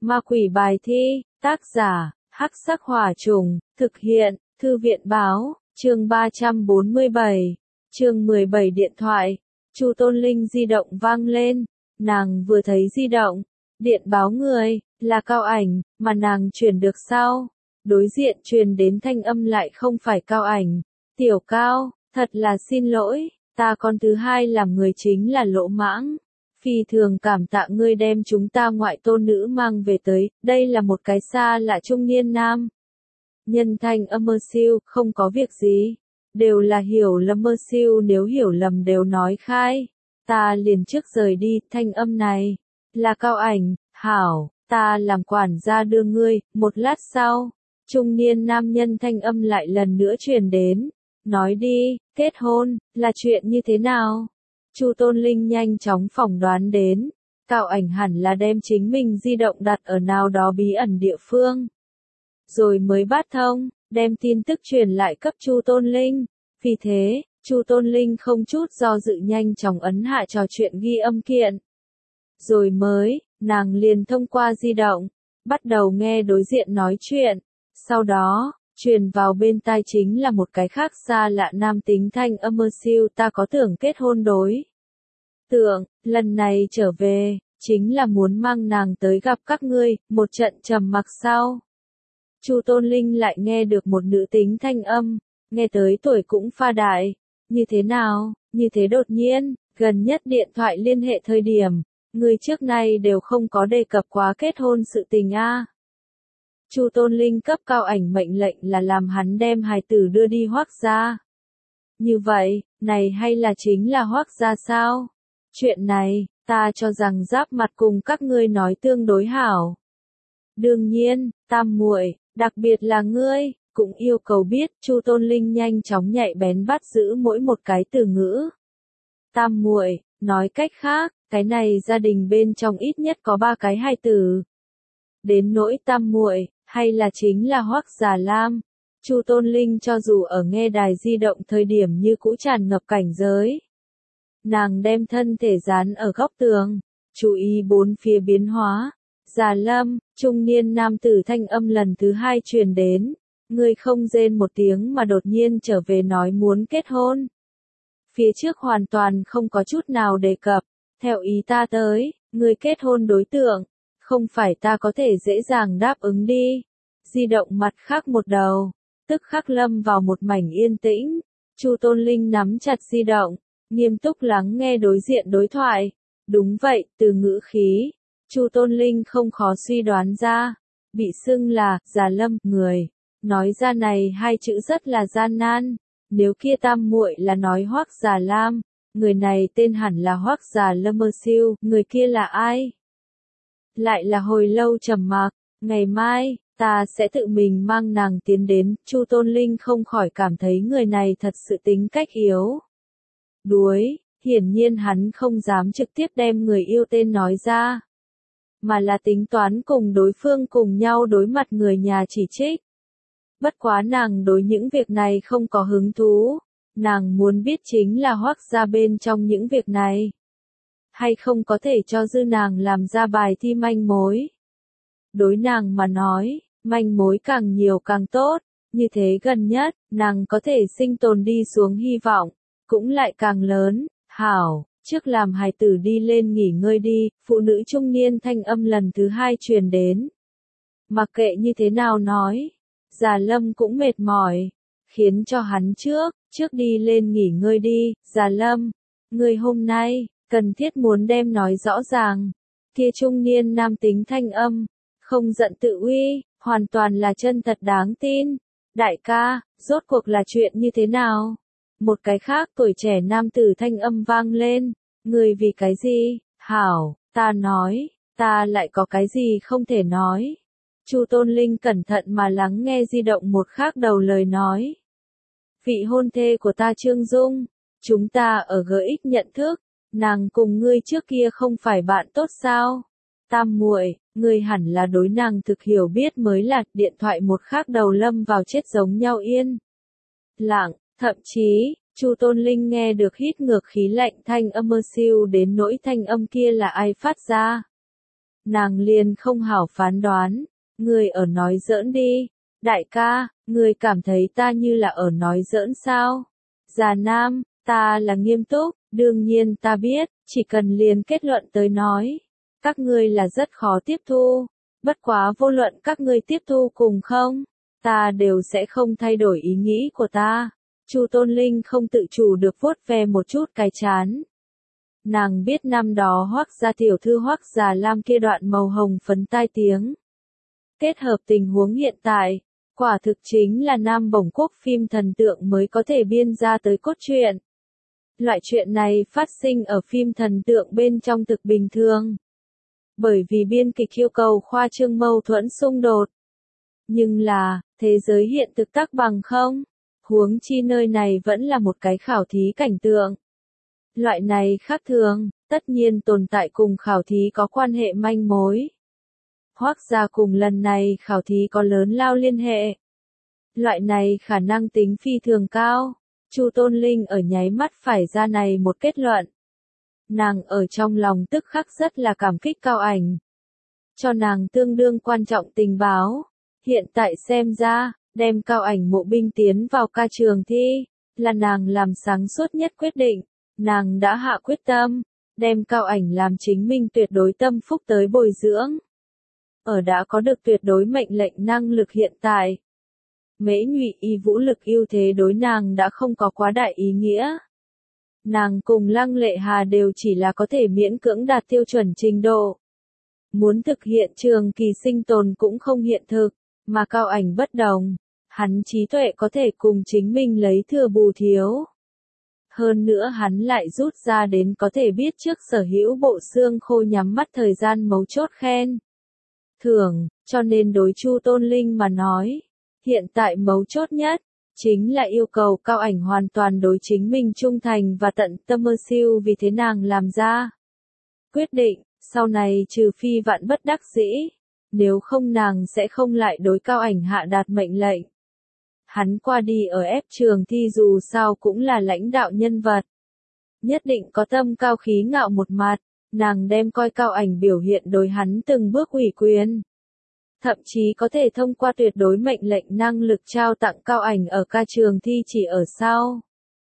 Ma quỷ bài thi, tác giả, Hắc Sắc Hỏa Trùng, thực hiện, Thư viện báo, chương 347, chương 17 điện thoại, Chu Tôn Linh di động vang lên, nàng vừa thấy di động, điện báo người, là Cao Ảnh, mà nàng chuyển được sau, đối diện truyền đến thanh âm lại không phải Cao Ảnh, Tiểu Cao, thật là xin lỗi, ta con thứ hai làm người chính là Lỗ Mãng. Phi thường cảm tạ ngươi đem chúng ta ngoại tôn nữ mang về tới, đây là một cái xa lạ trung niên nam. Nhân thanh âm mơ siêu, không có việc gì. Đều là hiểu lầm mơ siêu, nếu hiểu lầm đều nói khai. Ta liền trước rời đi, thanh âm này. Là Cao Ảnh, hảo, ta làm quản gia đưa ngươi, một lát sau. Trung niên nam nhân thanh âm lại lần nữa truyền đến. Nói đi, kết hôn, là chuyện như thế nào? Chu Tôn Linh nhanh chóng phỏng đoán đến, Cao Ảnh hẳn là đem chính mình di động đặt ở nào đó bí ẩn địa phương. Rồi mới bắt thông, đem tin tức truyền lại cấp Chu Tôn Linh. Vì thế, Chu Tôn Linh không chút do dự nhanh chóng ấn hạ trò chuyện ghi âm kiện. Rồi mới, nàng liền thông qua di động, bắt đầu nghe đối diện nói chuyện. Sau đó, truyền vào bên tai chính là một cái khác xa lạ nam tính thanh âm mơ siêu, ta có tưởng kết hôn đối tượng, lần này trở về, chính là muốn mang nàng tới gặp các ngươi, một trận trầm mặc sau. Chu Tôn Linh lại nghe được một nữ tính thanh âm, nghe tới tuổi cũng pha đại, như thế nào, như thế đột nhiên, gần nhất điện thoại liên hệ thời điểm, người trước nay đều không có đề cập quá kết hôn sự tình a. Chu Tôn Linh cấp Cao Ảnh mệnh lệnh là làm hắn đem hài tử đưa đi Hoắc gia. Như vậy, này hay là chính là Hoắc gia sao? Chuyện này, ta cho rằng giáp mặt cùng các ngươi nói tương đối hảo. Đương nhiên, tam muội, đặc biệt là ngươi, cũng yêu cầu biết, Chu Tôn Linh nhanh chóng nhạy bén bắt giữ mỗi một cái từ ngữ. Tam muội, nói cách khác, cái này gia đình bên trong ít nhất có 3 cái hài tử. Đến nỗi tam muội, hay là chính là Hoắc Già Lam. Chu Tôn Linh cho dù ở nghe đài di động thời điểm như cũ tràn ngập cảnh giới. Nàng đem thân thể dán ở góc tường, chú ý bốn phía biến hóa. Già Lâm, trung niên nam tử thanh âm lần thứ 2 truyền đến. Người không rên một tiếng mà đột nhiên trở về nói muốn kết hôn. Phía trước hoàn toàn không có chút nào đề cập. Theo ý ta tới, người kết hôn đối tượng. Không phải ta có thể dễ dàng đáp ứng đi. Di động mặt khác một đầu. Tức khắc lâm vào một mảnh yên tĩnh. Chu Tôn Linh nắm chặt di động. Nghiêm túc lắng nghe đối diện đối thoại. Đúng vậy, từ ngữ khí. Chu Tôn Linh không khó suy đoán ra. Bị xưng là, Già Lâm, người. Nói ra này 2 chữ rất là gian nan. Nếu kia tam muội là nói Hoắc Già Lam. Người này tên hẳn là Hoắc Già Lâm mơ siêu. Người kia là ai? Lại là hồi lâu trầm mặc. Ngày mai, ta sẽ tự mình mang nàng tiến đến. Chu Tôn Linh không khỏi cảm thấy người này thật sự tính cách yếu đuối, hiển nhiên hắn không dám trực tiếp đem người yêu tên nói ra, mà là tính toán cùng đối phương cùng nhau đối mặt người nhà chỉ trích. Bất quá nàng đối những việc này không có hứng thú, nàng muốn biết chính là Hoắc gia bên trong những việc này, hay không có thể cho dư nàng làm ra bài thi manh mối. Đối nàng mà nói, manh mối càng nhiều càng tốt, như thế gần nhất, nàng có thể sinh tồn đi xuống hy vọng cũng lại càng lớn. Hảo, trước làm hài tử đi lên nghỉ ngơi đi, phụ nữ trung niên thanh âm lần thứ 2 truyền đến. Mặc kệ như thế nào nói, Già Lâm cũng mệt mỏi, khiến cho hắn trước đi lên nghỉ ngơi đi. Già Lâm, người hôm nay, cần thiết muốn đem nói rõ ràng. Kia trung niên nam tính thanh âm, không giận tự uy, hoàn toàn là chân thật đáng tin. Đại ca, rốt cuộc là chuyện như thế nào? Một cái khác tuổi trẻ nam tử thanh âm vang lên. Người vì cái gì? Hảo, ta nói, ta lại có cái gì không thể nói. Chu Tôn Linh cẩn thận mà lắng nghe di động một khác đầu lời nói. Vị hôn thê của ta Trương Dung, chúng ta ở GX nhận thức, nàng cùng ngươi trước kia không phải bạn tốt sao? Tam muội, ngươi hẳn là đối nàng thực hiểu biết mới là. Điện thoại một khác đầu lâm vào chết giống nhau yên lặng. Thậm chí, Chu Tôn Linh nghe được hít ngược khí lạnh thanh âm mơ siêu đến nỗi thanh âm kia là ai phát ra. nàng liền không hảo phán đoán, ngươi ở nói giỡn đi, đại ca, ngươi cảm thấy ta như là ở nói giỡn sao? Già Nam, ta là nghiêm túc, đương nhiên ta biết, chỉ cần liền kết luận tới nói, các ngươi là rất khó tiếp thu, bất quá vô luận các ngươi tiếp thu cùng không, ta đều sẽ không thay đổi ý nghĩ của ta. Chu Tôn Linh không tự chủ được vuốt ve một chút cái chán. Nàng biết năm đó Hoắc gia tiểu thư Hoắc Già Lam kia đoạn màu hồng phấn tai tiếng. Kết hợp tình huống hiện tại, quả thực chính là nam bổng quốc phim thần tượng mới có thể biên ra tới cốt truyện. Loại chuyện này phát sinh ở phim thần tượng bên trong thực bình thường. Bởi vì biên kịch yêu cầu khoa trương mâu thuẫn xung đột. Nhưng là, thế giới hiện thực tác bằng không? Huống chi nơi này vẫn là một cái khảo thí cảnh tượng. Loại này khác thường, tất nhiên tồn tại cùng khảo thí có quan hệ manh mối. Hoắc gia cùng lần này khảo thí có lớn lao liên hệ. Loại này khả năng tính phi thường cao. Chu Tôn Linh ở nháy mắt phải ra này một kết luận. Nàng ở trong lòng tức khắc rất là cảm kích Cao Ảnh. Cho nàng tương đương quan trọng tình báo. Hiện tại xem ra, đem Cao Ảnh mộ binh tiến vào ca trường thi, là nàng làm sáng suốt nhất quyết định. Nàng đã hạ quyết tâm, đem Cao Ảnh làm chính mình tuyệt đối tâm phúc tới bồi dưỡng. Ở đã có được tuyệt đối mệnh lệnh năng lực hiện tại. Mễ Nhụy y vũ lực ưu thế đối nàng đã không có quá đại ý nghĩa. Nàng cùng Lăng Lệ Hà đều chỉ là có thể miễn cưỡng đạt tiêu chuẩn trình độ. Muốn thực hiện trường kỳ sinh tồn cũng không hiện thực, mà Cao Ảnh bất đồng. Hắn trí tuệ có thể cùng chính mình lấy thừa bù thiếu. Hơn nữa hắn lại rút ra đến có thể biết trước sở hữu bộ xương khô nhắm mắt thời gian mấu chốt khen. Thưởng, cho nên đối Chu Tôn Linh mà nói, hiện tại mấu chốt nhất, chính là yêu cầu Cao Ảnh hoàn toàn đối chính mình trung thành và tận tâm mơ siêu vì thế nàng làm ra. Quyết định, sau này trừ phi vạn bất đắc dĩ, nếu không nàng sẽ không lại đối Cao Ảnh hạ đạt mệnh lệnh. Hắn qua đi ở ép trường thi dù sao cũng là lãnh đạo nhân vật. Nhất định có tâm cao khí ngạo một mặt, nàng đem coi Cao Ảnh biểu hiện đối hắn từng bước ủy quyền. Thậm chí có thể thông qua tuyệt đối mệnh lệnh năng lực trao tặng Cao Ảnh ở ca trường thi chỉ ở sau.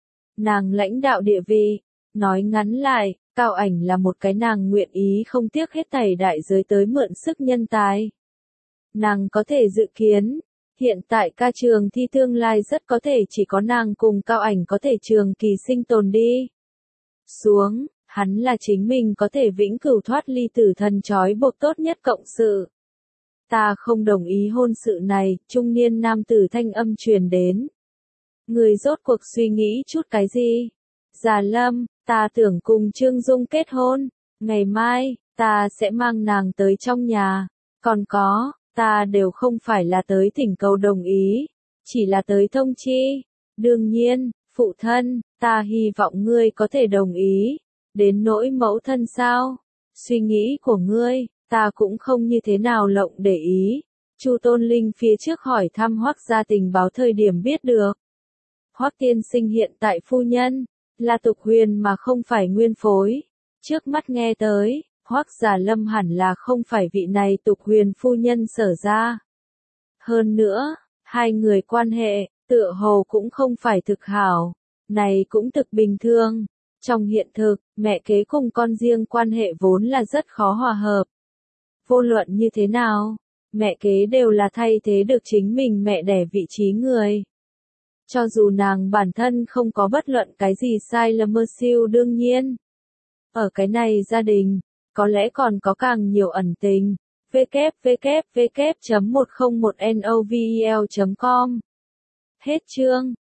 Nàng lãnh đạo địa vị, nói ngắn lại, Cao Ảnh là một cái nàng nguyện ý không tiếc hết thảy đại giới tới mượn sức nhân tài. Nàng có thể dự kiến, hiện tại ca trường thi tương lai rất có thể chỉ có nàng cùng Cao Ảnh có thể trường kỳ sinh tồn đi. Xuống, hắn là chính mình có thể vĩnh cửu thoát ly tử thần trói buộc tốt nhất cộng sự. Ta không đồng ý hôn sự này, trung niên nam tử thanh âm truyền đến. Người rốt cuộc suy nghĩ chút cái gì? Già Lâm, ta tưởng cùng Trương Dung kết hôn, ngày mai, ta sẽ mang nàng tới trong nhà. Còn có, ta đều không phải là tới thỉnh cầu đồng ý, chỉ là tới thông chi. Đương nhiên, phụ thân, ta hy vọng ngươi có thể đồng ý. Đến nỗi mẫu thân sao? Suy nghĩ của ngươi, ta cũng không như thế nào lộng để ý. Chu Tôn Linh phía trước hỏi thăm Hoắc gia tình báo thời điểm biết được. Hoắc tiên sinh hiện tại phu nhân, là Tục Huyền mà không phải nguyên phối. Trước mắt nghe tới, Hoắc Già Lâm hẳn là không phải vị này Tục Huyền phu nhân sở ra. Hơn nữa, hai người quan hệ, tựa hồ cũng không phải thực hảo. Này cũng thực bình thường. Trong hiện thực, mẹ kế cùng con riêng quan hệ vốn là rất khó hòa hợp. Vô luận như thế nào, mẹ kế đều là thay thế được chính mình mẹ đẻ vị trí người. Cho dù nàng bản thân không có bất luận cái gì sai lầm mơ siêu đương nhiên. Ở cái này gia đình, có lẽ còn có càng nhiều ẩn tình. www.101novel.com Hết chương.